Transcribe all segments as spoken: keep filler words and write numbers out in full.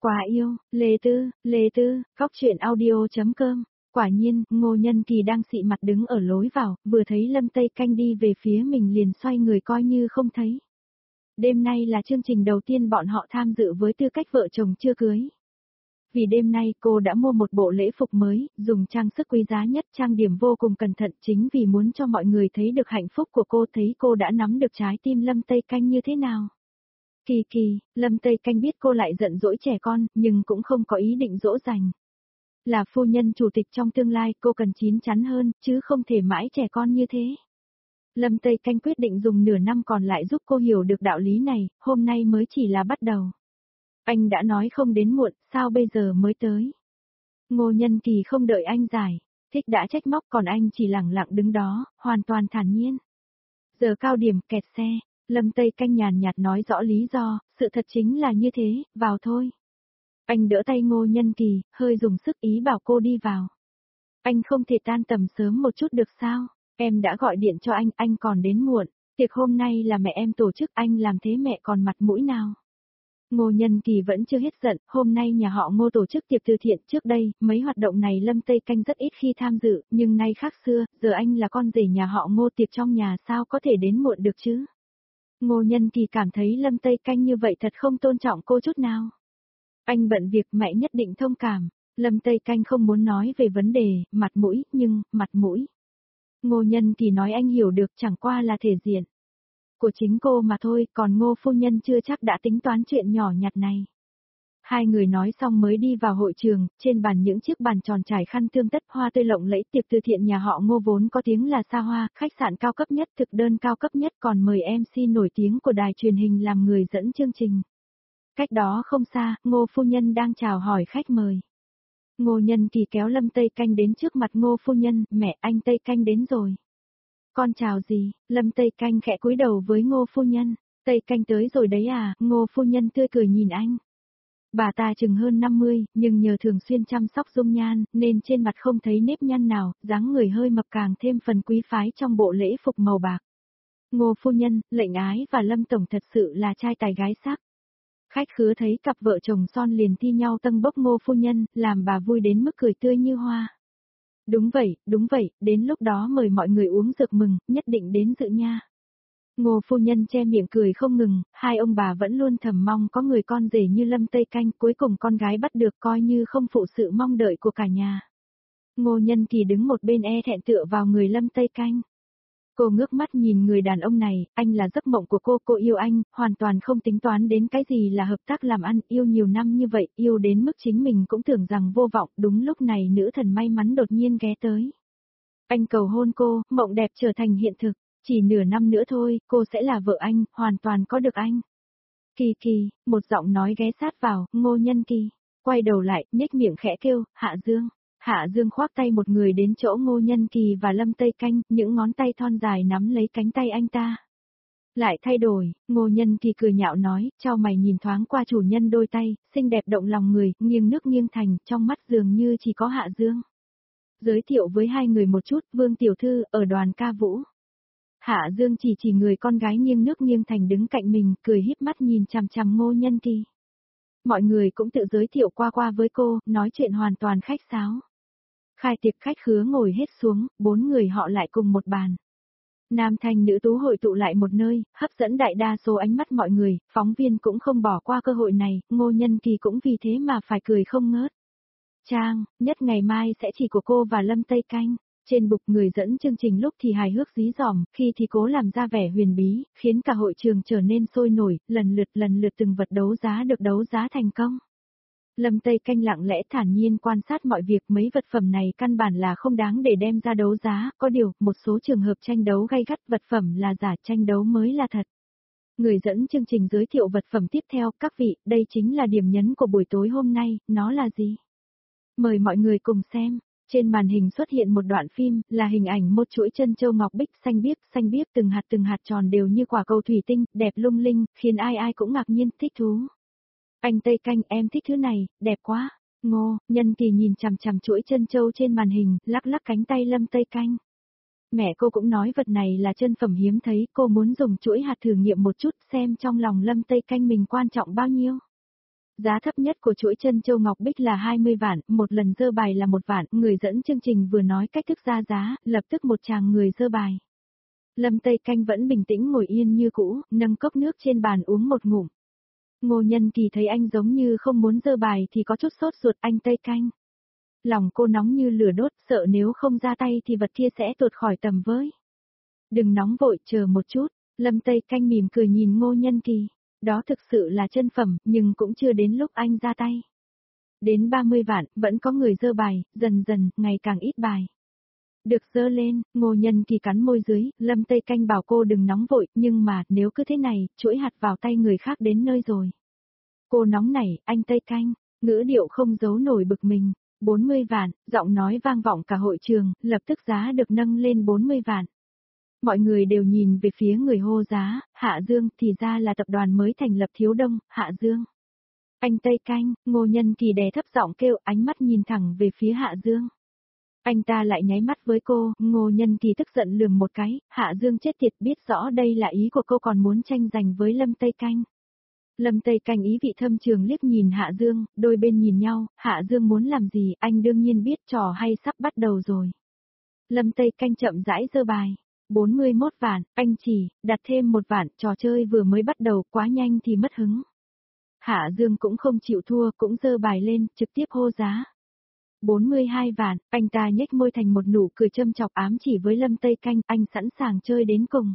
Quá yêu, Lê Tư, Lê Tư, góc chuyện audio.com. Quả nhiên, Ngô Nhân Kỳ đang xị mặt đứng ở lối vào, vừa thấy Lâm Tây Canh đi về phía mình liền xoay người coi như không thấy. Đêm nay là chương trình đầu tiên bọn họ tham dự với tư cách vợ chồng chưa cưới. Vì đêm nay cô đã mua một bộ lễ phục mới, dùng trang sức quý giá nhất, trang điểm vô cùng cẩn thận chính vì muốn cho mọi người thấy được hạnh phúc của cô, thấy cô đã nắm được trái tim Lâm Tây Canh như thế nào. Kỳ kỳ, Lâm Tây Canh biết cô lại giận dỗi trẻ con, nhưng cũng không có ý định dỗ dành. Là phu nhân chủ tịch trong tương lai, cô cần chín chắn hơn, chứ không thể mãi trẻ con như thế. Lâm Tây Canh quyết định dùng nửa năm còn lại giúp cô hiểu được đạo lý này, hôm nay mới chỉ là bắt đầu. Anh đã nói không đến muộn, sao bây giờ mới tới? Ngô Nhân Kỳ không đợi anh giải, thích đã trách móc còn anh chỉ lẳng lặng đứng đó, hoàn toàn thản nhiên. Giờ cao điểm kẹt xe, Lâm Tây Canh nhàn nhạt nói rõ lý do, sự thật chính là như thế, vào thôi. Anh đỡ tay Ngô Nhân Kỳ, hơi dùng sức ý bảo cô đi vào. Anh không thể tan tầm sớm một chút được sao? Em đã gọi điện cho anh, anh còn đến muộn. Tiệc hôm nay là mẹ em tổ chức, anh làm thế mẹ còn mặt mũi nào? Ngô Nhân Kỳ vẫn chưa hết giận, hôm nay nhà họ Ngô tổ chức tiệc từ thiện, trước đây, mấy hoạt động này Lâm Tây Canh rất ít khi tham dự, nhưng nay khác xưa, giờ anh là con rể nhà họ Ngô, tiệc trong nhà sao có thể đến muộn được chứ? Ngô Nhân Kỳ cảm thấy Lâm Tây Canh như vậy thật không tôn trọng cô chút nào. Anh bận việc, mẹ nhất định thông cảm. Lâm Tây Canh không muốn nói về vấn đề, mặt mũi, nhưng, mặt mũi. Ngô Nhân Kỳ nói anh hiểu được, chẳng qua là thể diện của chính cô mà thôi, còn Ngô phu nhân chưa chắc đã tính toán chuyện nhỏ nhặt này. Hai người nói xong mới đi vào hội trường, trên bàn những chiếc bàn tròn trải khăn tươm tất, hoa tươi lộng lẫy, tiệc từ thiện nhà họ Ngô vốn có tiếng là xa hoa, khách sạn cao cấp nhất, thực đơn cao cấp nhất, còn mời em xê nổi tiếng của đài truyền hình làm người dẫn chương trình. Cách đó không xa, Ngô phu nhân đang chào hỏi khách mời. Ngô Nhân Kỳ kéo Lâm Tây Canh đến trước mặt Ngô phu nhân, mẹ, anh Tây Canh đến rồi. Con chào gì? Lâm Tây Canh khẽ cúi đầu với Ngô phu nhân. Tây Canh tới rồi đấy à? Ngô phu nhân tươi cười nhìn anh. Bà ta chừng hơn năm mươi, nhưng nhờ thường xuyên chăm sóc dung nhan, nên trên mặt không thấy nếp nhăn nào, dáng người hơi mập càng thêm phần quý phái trong bộ lễ phục màu bạc. Ngô phu nhân, lệnh ái và Lâm tổng thật sự là trai tài gái sắc. Khách khứa thấy cặp vợ chồng son liền thi nhau tâng bốc Ngô phu nhân, làm bà vui đến mức cười tươi như hoa. Đúng vậy, đúng vậy, đến lúc đó mời mọi người uống rượu mừng, nhất định đến dự nha. Ngô phu nhân che miệng cười không ngừng, hai ông bà vẫn luôn thầm mong có người con rể như Lâm Tây Canh, cuối cùng con gái bắt được coi như không phụ sự mong đợi của cả nhà. Ngô Nhân Kỳ đứng một bên e thẹn tựa vào người Lâm Tây Canh. Cô ngước mắt nhìn người đàn ông này, anh là giấc mộng của cô, cô yêu anh, hoàn toàn không tính toán đến cái gì là hợp tác làm ăn, yêu nhiều năm như vậy, yêu đến mức chính mình cũng tưởng rằng vô vọng, đúng lúc này nữ thần may mắn đột nhiên ghé tới. Anh cầu hôn cô, mộng đẹp trở thành hiện thực, chỉ nửa năm nữa thôi, cô sẽ là vợ anh, hoàn toàn có được anh. Kỳ kỳ, một giọng nói ghé sát vào, Ngô Nhân Kỳ, quay đầu lại, nhếch miệng khẽ kêu, Hạ Dương. Hạ Dương khoác tay một người đến chỗ Ngô Nhân Kỳ và Lâm Tây Canh, những ngón tay thon dài nắm lấy cánh tay anh ta. Lại thay đổi, Ngô Nhân Kỳ cười nhạo nói, chau mày nhìn thoáng qua chủ nhân đôi tay, xinh đẹp động lòng người, nghiêng nước nghiêng thành, trong mắt dường như chỉ có Hạ Dương. Giới thiệu với hai người một chút, Vương Tiểu Thư, ở đoàn ca vũ. Hạ Dương chỉ chỉ người con gái nghiêng nước nghiêng thành đứng cạnh mình, cười híp mắt nhìn chằm chằm Ngô Nhân Kỳ. Mọi người cũng tự giới thiệu qua qua với cô, nói chuyện hoàn toàn khách sáo. Khai tiệc khách khứa ngồi hết xuống, bốn người họ lại cùng một bàn. Nam thanh nữ tú hội tụ lại một nơi, hấp dẫn đại đa số ánh mắt mọi người, phóng viên cũng không bỏ qua cơ hội này, Ngô Nhân Kỳ cũng vì thế mà phải cười không ngớt. Trang, nhất ngày mai sẽ chỉ của cô và Lâm Tây Canh. Trên bục người dẫn chương trình lúc thì hài hước dí dỏm, khi thì cố làm ra vẻ huyền bí, khiến cả hội trường trở nên sôi nổi, lần lượt lần lượt từng vật đấu giá được đấu giá thành công. Lâm Tây Canh lặng lẽ thản nhiên quan sát mọi việc, mấy vật phẩm này căn bản là không đáng để đem ra đấu giá, có điều, một số trường hợp tranh đấu gay gắt vật phẩm là giả, tranh đấu mới là thật. Người dẫn chương trình giới thiệu vật phẩm tiếp theo, các vị, đây chính là điểm nhấn của buổi tối hôm nay, nó là gì? Mời mọi người cùng xem. Trên màn hình xuất hiện một đoạn phim, là hình ảnh một chuỗi chân châu ngọc bích xanh biếc, xanh biếc từng hạt từng hạt tròn đều như quả cầu thủy tinh, đẹp lung linh, khiến ai ai cũng ngạc nhiên, thích thú. Anh Tây Canh, em thích thứ này, đẹp quá. Ngô Nhân Kỳ nhìn chằm chằm chuỗi chân châu trên màn hình, lắc lắc cánh tay Lâm Tây Canh. Mẹ cô cũng nói vật này là chân phẩm hiếm thấy, cô muốn dùng chuỗi hạt thử nghiệm một chút xem trong lòng Lâm Tây Canh mình quan trọng bao nhiêu. Giá thấp nhất của chuỗi chân châu ngọc bích là hai mươi vạn, một lần dơ bài là một vạn, người dẫn chương trình vừa nói cách thức ra giá, lập tức một chàng người dơ bài. Lâm Tây Canh vẫn bình tĩnh ngồi yên như cũ, nâng cốc nước trên bàn uống một ngụm. Ngô Nhân Kỳ thấy anh giống như không muốn dơ bài thì có chút sốt ruột. Anh Tây Canh. Lòng cô nóng như lửa đốt, sợ nếu không ra tay thì vật kia sẽ tuột khỏi tầm với. Đừng nóng vội, chờ một chút. Lâm Tây Canh mỉm cười nhìn Ngô Nhân Kỳ. Đó thực sự là chân phẩm, nhưng cũng chưa đến lúc anh ra tay. Đến ba mươi vạn, vẫn có người dơ bài, dần dần, ngày càng ít bài. Được dơ lên, Ngô Nhân Kỳ cắn môi dưới, Lâm Tây Canh bảo cô đừng nóng vội, nhưng mà, nếu cứ thế này, chuỗi hạt vào tay người khác đến nơi rồi. Cô nóng nảy, anh Tây Canh, ngữ điệu không giấu nổi bực mình, bốn mươi vạn, giọng nói vang vọng cả hội trường, lập tức giá được nâng lên bốn mươi vạn. Mọi người đều nhìn về phía người hô giá, Hạ Dương, thì ra là tập đoàn mới thành lập Thiếu Đông, Hạ Dương. Anh Tây Canh, Ngô Nhân Kỳ đè thấp giọng kêu, ánh mắt nhìn thẳng về phía Hạ Dương. Anh ta lại nháy mắt với cô, Ngô Nhân Kỳ tức giận lườm một cái, Hạ Dương chết tiệt, biết rõ đây là ý của cô còn muốn tranh giành với Lâm Tây Canh. Lâm Tây Canh ý vị thâm trường liếc nhìn Hạ Dương, đôi bên nhìn nhau, Hạ Dương muốn làm gì, anh đương nhiên biết, trò hay sắp bắt đầu rồi. Lâm Tây Canh chậm rãi giơ bài, bốn mươi mốt vạn, anh chỉ, đặt thêm một vạn, trò chơi vừa mới bắt đầu, quá nhanh thì mất hứng. Hạ Dương cũng không chịu thua, cũng giơ bài lên, trực tiếp hô giá. bốn mươi hai vạn, anh ta nhếch môi thành một nụ cười châm chọc ám chỉ với Lâm Tây Canh, anh sẵn sàng chơi đến cùng.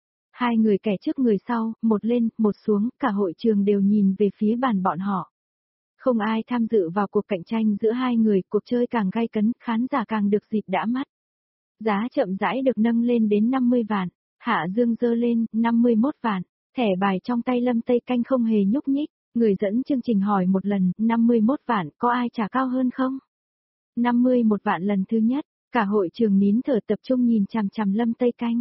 Hai người kẻ trước người sau, một lên, một xuống, cả hội trường đều nhìn về phía bàn bọn họ. Không ai tham dự vào cuộc cạnh tranh giữa hai người, cuộc chơi càng gay cấn, khán giả càng được dịp đã mắt. Giá chậm rãi được nâng lên đến năm mươi vạn, Hạ Dương giơ lên, năm mươi mốt vạn, thẻ bài trong tay Lâm Tây Canh không hề nhúc nhích, người dẫn chương trình hỏi một lần, năm mươi mốt vạn, có ai trả cao hơn không? năm mươi mốt vạn lần thứ nhất, cả hội trường nín thở tập trung nhìn chằm chằm Lâm Tây Canh.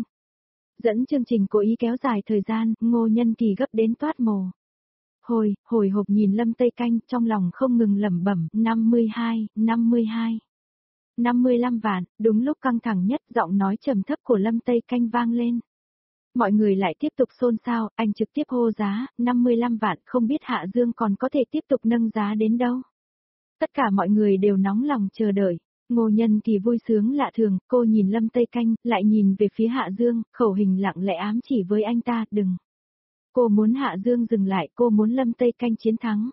Dẫn chương trình cố ý kéo dài thời gian, Ngô Nhân Kỳ gấp đến toát mồ. Hồi, hồi hộp nhìn Lâm Tây Canh, trong lòng không ngừng lẩm bẩm, năm mươi hai, năm mươi hai. năm mươi lăm vạn, đúng lúc căng thẳng nhất, giọng nói trầm thấp của Lâm Tây Canh vang lên. Mọi người lại tiếp tục xôn xao, anh trực tiếp hô giá, năm mươi lăm vạn, không biết Hạ Dương còn có thể tiếp tục nâng giá đến đâu. Tất cả mọi người đều nóng lòng chờ đợi. Ngô Nhân Kỳ vui sướng lạ thường, cô nhìn Lâm Tây Canh, lại nhìn về phía Hạ Dương, khẩu hình lặng lẽ ám chỉ với anh ta, đừng. Cô muốn Hạ Dương dừng lại, cô muốn Lâm Tây Canh chiến thắng.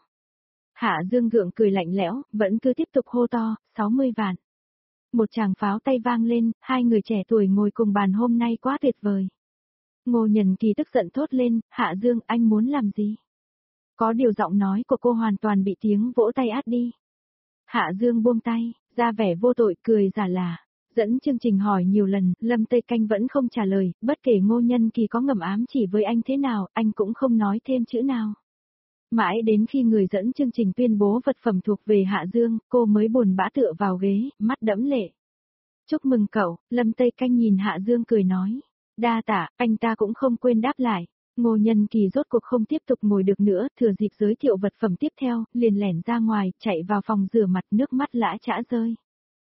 Hạ Dương gượng cười lạnh lẽo, vẫn cứ tiếp tục hô to, sáu mươi vạn. Một tràng pháo tay vang lên, hai người trẻ tuổi ngồi cùng bàn hôm nay quá tuyệt vời. Ngô Nhân Kỳ tức giận thốt lên, Hạ Dương, anh muốn làm gì? Có điều giọng nói của cô hoàn toàn bị tiếng vỗ tay át đi. Hạ Dương buông tay, ra vẻ vô tội, cười giả là. Dẫn chương trình hỏi nhiều lần, Lâm Tây Canh vẫn không trả lời, bất kể Ngô Nhân Kỳ có ngầm ám chỉ với anh thế nào, anh cũng không nói thêm chữ nào. Mãi đến khi người dẫn chương trình tuyên bố vật phẩm thuộc về Hạ Dương, cô mới buồn bã tựa vào ghế, mắt đẫm lệ. Chúc mừng cậu, Lâm Tây Canh nhìn Hạ Dương cười nói. Đa tạ, anh ta cũng không quên đáp lại. Ngô Nhân Kỳ rốt cuộc không tiếp tục ngồi được nữa, thừa dịp giới thiệu vật phẩm tiếp theo, liền lẻn ra ngoài, chạy vào phòng rửa mặt, nước mắt lã chã rơi.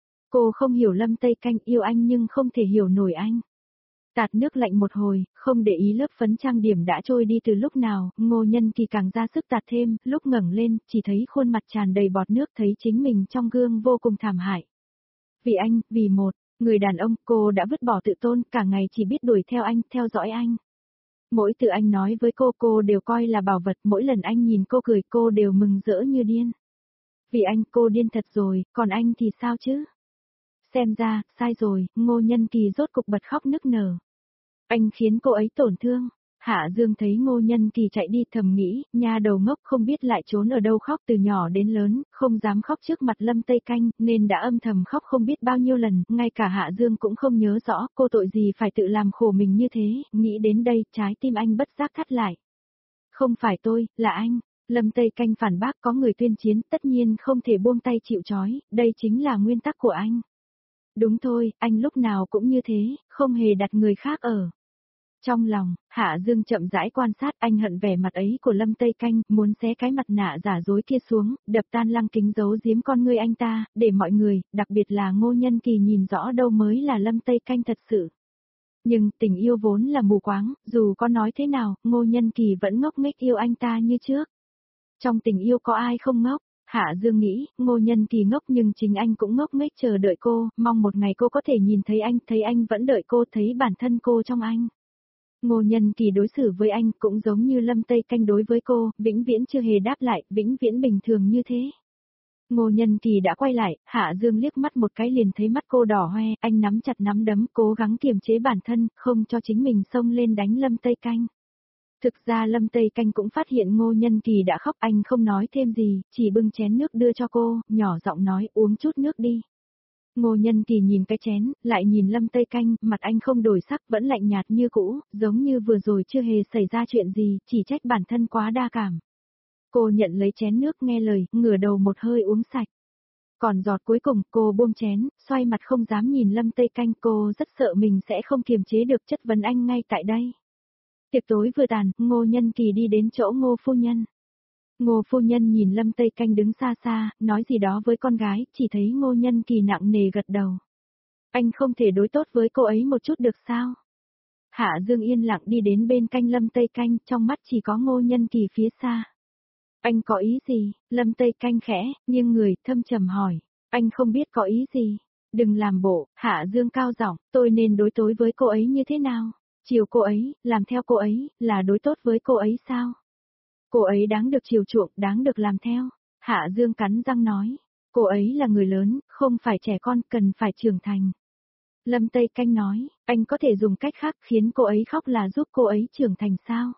Cô không hiểu Lâm Tây Canh yêu anh nhưng không thể hiểu nổi anh. Tạt nước lạnh một hồi, không để ý lớp phấn trang điểm đã trôi đi từ lúc nào, Ngô Nhân Kỳ càng ra sức tạt thêm, lúc ngẩng lên, chỉ thấy khuôn mặt tràn đầy bọt nước, thấy chính mình trong gương vô cùng thảm hại. Vì anh, vì một người đàn ông, cô đã vứt bỏ tự tôn, cả ngày chỉ biết đuổi theo anh, theo dõi anh. Mỗi từ anh nói với cô, cô đều coi là bảo vật, mỗi lần anh nhìn cô cười, cô đều mừng rỡ như điên. Vì anh, cô điên thật rồi, còn anh thì sao chứ? Xem ra, sai rồi, Ngô Nhân Kỳ rốt cục bật khóc nức nở. Anh khiến cô ấy tổn thương. Hạ Dương thấy Ngô Nhân Kỳ chạy đi thầm nghĩ, nha đầu ngốc không biết lại trốn ở đâu khóc từ nhỏ đến lớn, không dám khóc trước mặt Lâm Tây Canh, nên đã âm thầm khóc không biết bao nhiêu lần, ngay cả Hạ Dương cũng không nhớ rõ, cô tội gì phải tự làm khổ mình như thế, nghĩ đến đây, trái tim anh bất giác thắt lại. Không phải tôi, là anh. Lâm Tây Canh phản bác, có người tuyên chiến, tất nhiên không thể buông tay chịu trói, đây chính là nguyên tắc của anh. Đúng thôi, anh lúc nào cũng như thế, không hề đặt người khác ở. Trong lòng, Hạ Dương chậm rãi quan sát, anh hận vẻ mặt ấy của Lâm Tây Canh, muốn xé cái mặt nạ giả dối kia xuống, đập tan lăng kính giấu giếm con ngươi anh ta, để mọi người, đặc biệt là Ngô Nhân Kỳ nhìn rõ đâu mới là Lâm Tây Canh thật sự. Nhưng tình yêu vốn là mù quáng, dù có nói thế nào, Ngô Nhân Kỳ vẫn ngốc nghếch yêu anh ta như trước. Trong tình yêu có ai không ngốc? Hạ Dương nghĩ, Ngô Nhân Kỳ ngốc nhưng chính anh cũng ngốc nghếch chờ đợi cô, mong một ngày cô có thể nhìn thấy anh, thấy anh vẫn đợi cô, thấy bản thân cô trong anh. Ngô Nhân Kỳ đối xử với anh cũng giống như Lâm Tây Canh đối với cô, vĩnh viễn chưa hề đáp lại, vĩnh viễn bình thường như thế. Ngô Nhân Kỳ đã quay lại, Hạ Dương liếc mắt một cái liền thấy mắt cô đỏ hoe, anh nắm chặt nắm đấm, cố gắng kiềm chế bản thân, không cho chính mình xông lên đánh Lâm Tây Canh. Thực ra Lâm Tây Canh cũng phát hiện Ngô Nhân Kỳ đã khóc, anh không nói thêm gì, chỉ bưng chén nước đưa cho cô, nhỏ giọng nói uống chút nước đi. Ngô Nhân Kỳ nhìn cái chén, lại nhìn Lâm Tây Canh, mặt anh không đổi sắc, vẫn lạnh nhạt như cũ, giống như vừa rồi chưa hề xảy ra chuyện gì, chỉ trách bản thân quá đa cảm. Cô nhận lấy chén nước nghe lời, ngửa đầu một hơi uống sạch. Còn giọt cuối cùng, cô buông chén, xoay mặt không dám nhìn Lâm Tây Canh, cô rất sợ mình sẽ không kiềm chế được chất vấn anh ngay tại đây. Tiệc tối vừa tàn, Ngô Nhân Kỳ đi đến chỗ Ngô phu nhân. Ngô phu nhân nhìn Lâm Tây Canh đứng xa xa, nói gì đó với con gái, chỉ thấy Ngô Nhân Kỳ nặng nề gật đầu. Anh không thể đối tốt với cô ấy một chút được sao? Hạ Dương yên lặng đi đến bên canh Lâm Tây Canh, trong mắt chỉ có Ngô Nhân Kỳ phía xa. Anh có ý gì? Lâm Tây Canh khẽ, nghiêng người, thâm trầm hỏi. Anh không biết có ý gì. Đừng làm bộ, Hạ Dương cao giọng, tôi nên đối tối với cô ấy như thế nào? Chiều cô ấy, làm theo cô ấy, là đối tốt với cô ấy sao? Cô ấy đáng được chiều chuộng, đáng được làm theo. Hạ Dương cắn răng nói. Cô ấy là người lớn, không phải trẻ con, cần phải trưởng thành. Lâm Tây Canh nói, anh có thể dùng cách khác khiến cô ấy khóc là giúp cô ấy trưởng thành sao?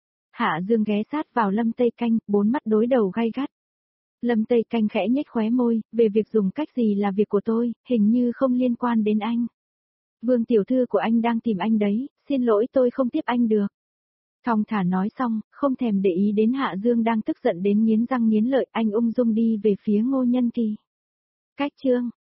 Hạ Dương ghé sát vào Lâm Tây Canh, bốn mắt đối đầu gay gắt. Lâm Tây Canh khẽ nhếch khóe môi, về việc dùng cách gì là việc của tôi, hình như không liên quan đến anh. Vương tiểu thư của anh đang tìm anh đấy, xin lỗi tôi không tiếp anh được. Thong thả nói xong, không thèm để ý đến Hạ Dương đang tức giận đến nghiến răng nghiến lợi, anh ung dung đi về phía Ngô Nhân Kỳ. Cách chương